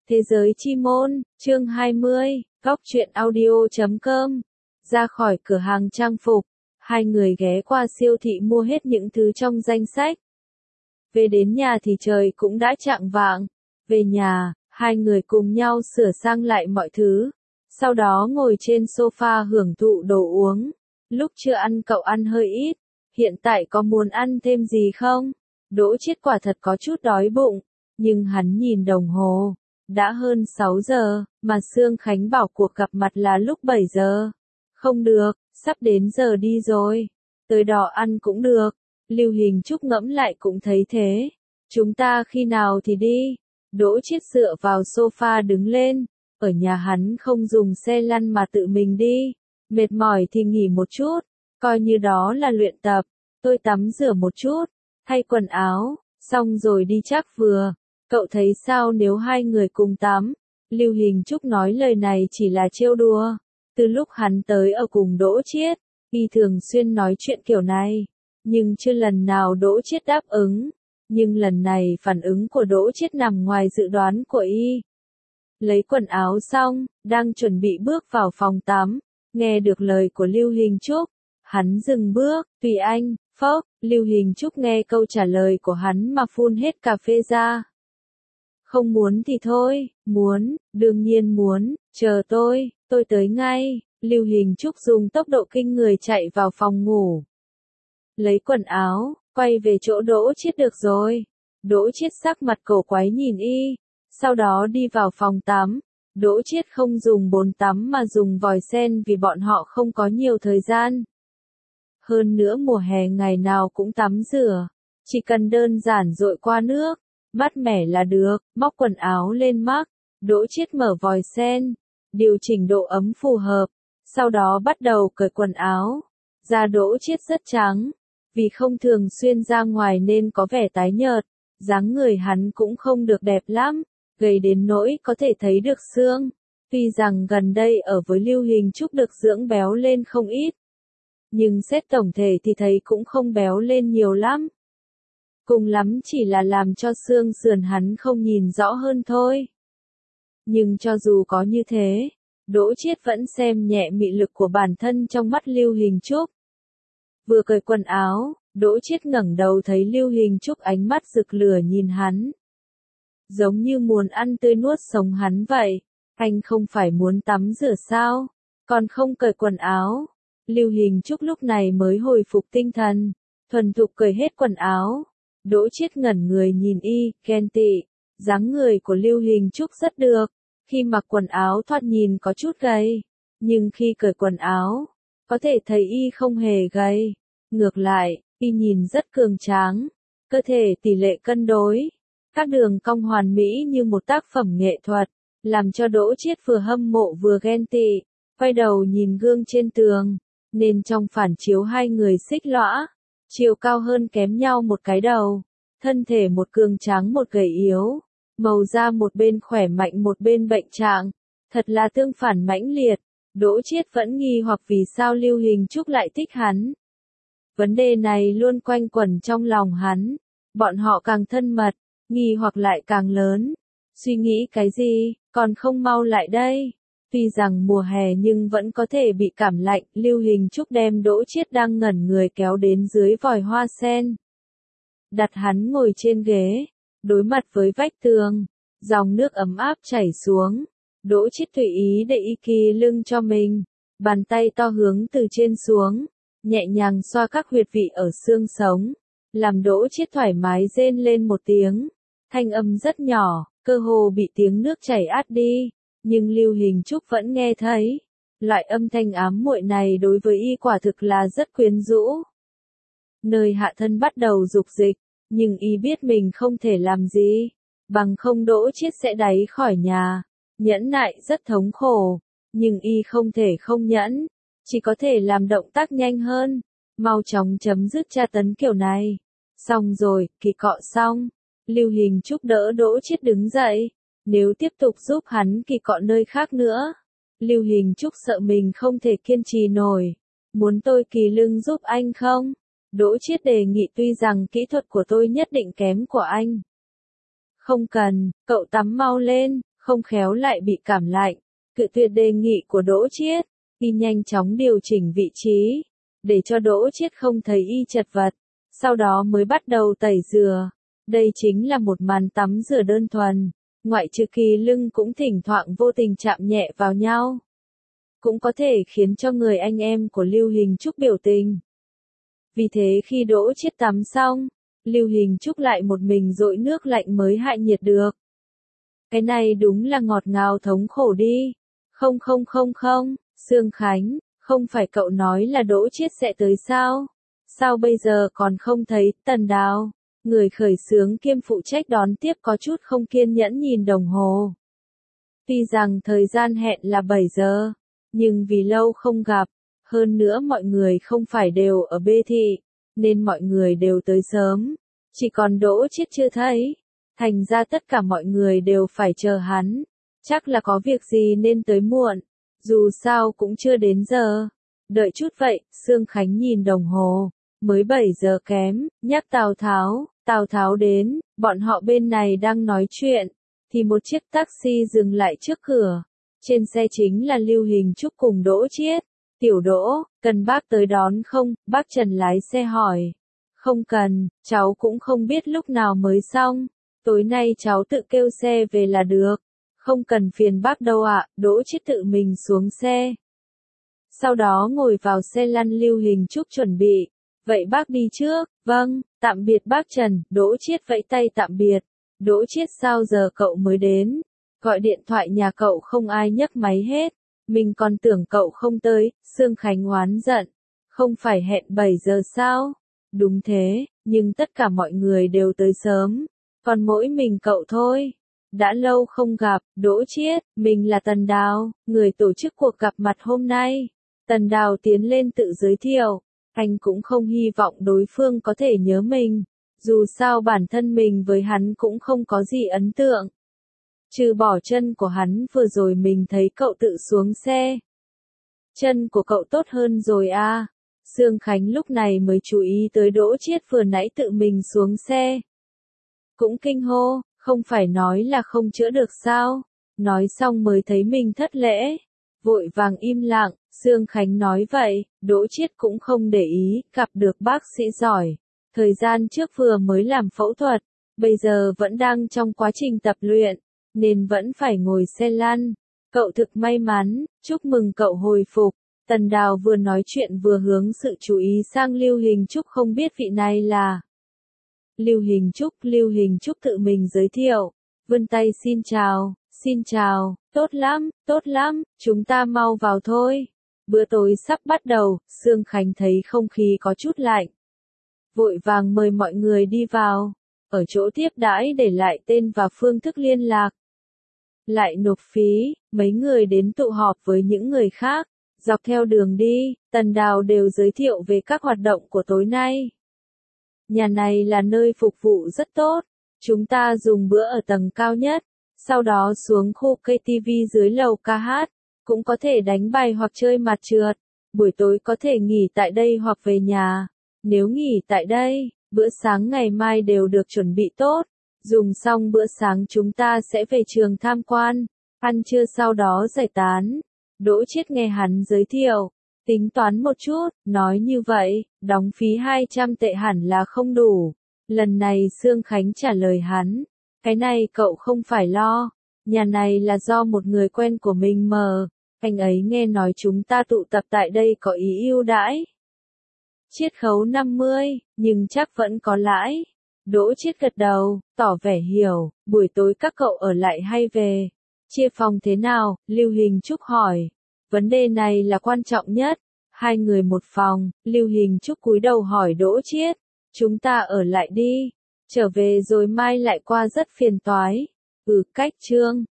Thế giới chi môn, chương 20, góc truyện audio.com. Ra khỏi cửa hàng trang phục, hai người ghé qua siêu thị mua hết những thứ trong danh sách. Về đến nhà thì trời cũng đã chạng vạng. Về nhà, hai người cùng nhau sửa sang lại mọi thứ. Sau đó ngồi trên sofa hưởng thụ đồ uống. Lúc chưa ăn cậu ăn hơi ít. Hiện tại có muốn ăn thêm gì không? Đỗ Chiết quả thật có chút đói bụng. Nhưng hắn nhìn đồng hồ. Đã hơn 6 giờ, mà Sương Khánh bảo cuộc gặp mặt là lúc 7 giờ. Không được, sắp đến giờ đi rồi. Tới đó ăn cũng được. Lưu Hình Trúc ngẫm lại cũng thấy thế. Chúng ta khi nào thì đi? Đỗ Chiết dựa vào sofa đứng lên. Ở nhà hắn không dùng xe lăn mà tự mình đi. Mệt mỏi thì nghỉ một chút. Coi như đó là luyện tập. Tôi tắm rửa một chút. Thay quần áo. Xong rồi đi chắc vừa. Cậu thấy sao nếu hai người cùng tắm? Lưu Hình Trúc nói lời này chỉ là trêu đùa. Từ lúc hắn tới ở cùng Đỗ Chiết, y thường xuyên nói chuyện kiểu này. Nhưng chưa lần nào Đỗ Chiết đáp ứng. Nhưng lần này phản ứng của Đỗ Chiết nằm ngoài dự đoán của y. Lấy quần áo xong, đang chuẩn bị bước vào phòng tắm. Nghe được lời của Lưu Hình Trúc. Hắn dừng bước, tùy anh, phốc. Lưu Hình Trúc nghe câu trả lời của hắn mà phun hết cà phê ra. Không muốn thì thôi, muốn, đương nhiên muốn, chờ tôi tới ngay. Lưu Hình Trúc dùng tốc độ kinh người chạy vào phòng ngủ. Lấy quần áo, quay về chỗ Đỗ Chiết được rồi. Đỗ Chiết sắc mặt cổ quái nhìn y, sau đó đi vào phòng tắm. Đỗ Chiết không dùng bồn tắm mà dùng vòi sen vì bọn họ không có nhiều thời gian. Hơn nữa mùa hè ngày nào cũng tắm rửa, chỉ cần đơn giản dội qua nước. Mát mẻ là được, móc quần áo lên mắc, Đỗ Chiết mở vòi sen, điều chỉnh độ ấm phù hợp, sau đó bắt đầu cởi quần áo. Da Đỗ Chiết rất trắng, vì không thường xuyên ra ngoài nên có vẻ tái nhợt, dáng người hắn cũng không được đẹp lắm, gầy đến nỗi có thể thấy được xương. Tuy rằng gần đây ở với Lưu Hình Trúc được dưỡng béo lên không ít, nhưng xét tổng thể thì thấy cũng không béo lên nhiều lắm. Cùng lắm chỉ là làm cho xương sườn hắn không nhìn rõ hơn thôi. Nhưng cho dù có như thế, Đỗ Chiết vẫn xem nhẹ mị lực của bản thân trong mắt Lưu Hình Trúc. Vừa cởi quần áo, Đỗ Chiết ngẩng đầu thấy Lưu Hình Trúc ánh mắt rực lửa nhìn hắn. Giống như muốn ăn tươi nuốt sống hắn vậy. Anh không phải muốn tắm rửa sao? Còn không cởi quần áo. Lưu Hình Trúc lúc này mới hồi phục tinh thần, thuần thục cởi hết quần áo. Đỗ Chiết ngẩn người nhìn y, ghen tị. Dáng người của Lưu Hình Trúc rất được. Khi mặc quần áo thoạt nhìn có chút gầy. Nhưng khi cởi quần áo, có thể thấy y không hề gầy. Ngược lại, y nhìn rất cường tráng. Cơ thể tỷ lệ cân đối. Các đường cong hoàn mỹ như một tác phẩm nghệ thuật. Làm cho Đỗ Chiết vừa hâm mộ vừa ghen tị. Quay đầu nhìn gương trên tường. Nên trong phản chiếu hai người xích lõa. Chiều cao hơn kém nhau một cái đầu. Thân thể một cường tráng một gầy yếu. Màu da một bên khỏe mạnh một bên bệnh trạng. Thật là tương phản mãnh liệt. Đỗ Chiết vẫn nghi hoặc vì sao Lưu Hình Trúc lại thích hắn. Vấn đề này luôn quanh quẩn trong lòng hắn. Bọn họ càng thân mật, nghi hoặc lại càng lớn. Suy nghĩ cái gì, còn không mau lại đây. Tuy rằng mùa hè nhưng vẫn có thể bị cảm lạnh. Lưu Hình Trúc đem Đỗ Chiết đang ngẩn người kéo đến dưới vòi hoa sen. Đặt hắn ngồi trên ghế, đối mặt với vách tường. Dòng nước ấm áp chảy xuống. Đỗ Chiết tùy ý để y kỳ lưng cho mình. Bàn tay to hướng từ trên xuống, nhẹ nhàng xoa các huyệt vị ở xương sống. Làm Đỗ Chiết thoải mái rên lên một tiếng. Thanh âm rất nhỏ, cơ hồ bị tiếng nước chảy át đi. Nhưng Lưu Hình Trúc vẫn nghe thấy. Loại âm thanh ám muội này đối với y quả thực là rất quyến rũ. Nơi hạ thân bắt đầu dục dịch, nhưng y biết mình không thể làm gì. Bằng không Đỗ Chiết sẽ đáy khỏi nhà. Nhẫn nại rất thống khổ. Nhưng y không thể không nhẫn. Chỉ có thể làm động tác nhanh hơn. Mau chóng chấm dứt tra tấn kiểu này. Xong rồi, kỳ cọ xong. Lưu Hình Trúc đỡ Đỗ Chiết đứng dậy. Nếu tiếp tục giúp hắn kỳ cọ nơi khác nữa, Lưu Hình Trúc sợ mình không thể kiên trì nổi. Muốn tôi kỳ lưng giúp anh không? Đỗ Chiết đề nghị tuy rằng kỹ thuật của tôi nhất định kém của anh. Không cần, cậu tắm mau lên, không khéo lại bị cảm lạnh, cự tuyệt đề nghị của Đỗ Chiết, y nhanh chóng điều chỉnh vị trí, để cho Đỗ Chiết không thấy y chật vật, sau đó mới bắt đầu tẩy rửa. Đây chính là một màn tắm rửa đơn thuần, ngoại trừ Kỳ Lưng cũng thỉnh thoảng vô tình chạm nhẹ vào nhau. Cũng có thể khiến cho người anh em của Lưu Hình Trúc biểu tình. Vì thế khi Đỗ Chiết tắm xong, Lưu Hình Trúc lại một mình dội nước lạnh mới hạ nhiệt được. Cái này đúng là ngọt ngào thống khổ đi. Không, Sương Khánh, không phải cậu nói là Đỗ Chiết sẽ tới sao? Sao bây giờ còn không thấy? Tần Đào, người khởi xướng kiêm phụ trách đón tiếp có chút không kiên nhẫn nhìn đồng hồ. Tuy rằng thời gian hẹn là 7 giờ, nhưng vì lâu không gặp, hơn nữa mọi người không phải đều ở B thị, nên mọi người đều tới sớm, chỉ còn Đỗ Chiết chưa thấy, thành ra tất cả mọi người đều phải chờ hắn, chắc là có việc gì nên tới muộn, dù sao cũng chưa đến giờ. Đợi chút vậy, Sương Khánh nhìn đồng hồ, mới 7 giờ kém, nhắc Tào Tháo đến, bọn họ bên này đang nói chuyện, thì một chiếc taxi dừng lại trước cửa. Trên xe chính là Lưu Hình Trúc cùng Đỗ Chiết. Tiểu Đỗ, cần bác tới đón không? Bác Trần lái xe hỏi. Không cần, cháu cũng không biết lúc nào mới xong. Tối nay cháu tự kêu xe về là được. Không cần phiền bác đâu ạ. Đỗ Chiết tự mình xuống xe. Sau đó ngồi vào xe lăn Lưu Hình Trúc chuẩn bị. Vậy bác đi trước. Vâng, tạm biệt bác Trần. Đỗ Chiết vẫy tay tạm biệt. Đỗ Chiết sao giờ cậu mới đến? Gọi điện thoại nhà cậu không ai nhấc máy hết. Mình còn tưởng cậu không tới. Sương Khánh oán giận. Không phải hẹn 7 giờ sao? Đúng thế, nhưng tất cả mọi người đều tới sớm. Còn mỗi mình cậu thôi. Đã lâu không gặp, Đỗ Chiết, mình là Tần Đào, người tổ chức cuộc gặp mặt hôm nay. Tần Đào tiến lên tự giới thiệu. Anh cũng không hy vọng đối phương có thể nhớ mình. Dù sao bản thân mình với hắn cũng không có gì ấn tượng. Trừ bỏ chân của hắn vừa rồi mình thấy cậu tự xuống xe. Chân của cậu tốt hơn rồi à. Sương Khánh lúc này mới chú ý tới Đỗ Chiết vừa nãy tự mình xuống xe. Cũng kinh hô, không phải nói là không chữa được sao. Nói xong mới thấy mình thất lễ. Vội vàng im lặng, Sương Khánh nói vậy, Đỗ Chiết cũng không để ý, gặp được bác sĩ giỏi. Thời gian trước vừa mới làm phẫu thuật, bây giờ vẫn đang trong quá trình tập luyện, nên vẫn phải ngồi xe lăn. Cậu thực may mắn, chúc mừng cậu hồi phục. Tần Đào vừa nói chuyện vừa hướng sự chú ý sang Lưu Hình Trúc, không biết vị này là Lưu Hình Trúc tự mình giới thiệu, vươn tay xin chào, tốt lắm, chúng ta mau vào thôi. Bữa tối sắp bắt đầu, Sương Khánh thấy không khí có chút lạnh. Vội vàng mời mọi người đi vào, ở chỗ tiếp đãi để lại tên và phương thức liên lạc. Lại nộp phí, mấy người đến tụ họp với những người khác. Dọc theo đường đi, Tần Đào đều giới thiệu về các hoạt động của tối nay. Nhà này là nơi phục vụ rất tốt. Chúng ta dùng bữa ở tầng cao nhất, sau đó xuống khu KTV dưới lầu ca hát, cũng có thể đánh bài hoặc chơi mặt trượt. Buổi tối có thể nghỉ tại đây hoặc về nhà. Nếu nghỉ tại đây, bữa sáng ngày mai đều được chuẩn bị tốt. Dùng xong bữa sáng chúng ta sẽ về trường tham quan, ăn trưa sau đó giải tán. Đỗ Chiết nghe hắn giới thiệu, tính toán một chút, nói như vậy, đóng phí 200 tệ hẳn là không đủ. Lần này Sương Khánh trả lời hắn, cái này cậu không phải lo, nhà này là do một người quen của mình mở, anh ấy nghe nói chúng ta tụ tập tại đây có ý ưu đãi. Chiết khấu 50, nhưng chắc vẫn có lãi. Đỗ Chiết gật đầu, tỏ vẻ hiểu, buổi tối các cậu ở lại hay về? Chia phòng thế nào? Lưu Hình Trúc hỏi. Vấn đề này là quan trọng nhất. Hai người một phòng, Lưu Hình Trúc cúi đầu hỏi Đỗ Chiết. Chúng ta ở lại đi. Trở về rồi mai lại qua rất phiền toái. Cách Trương.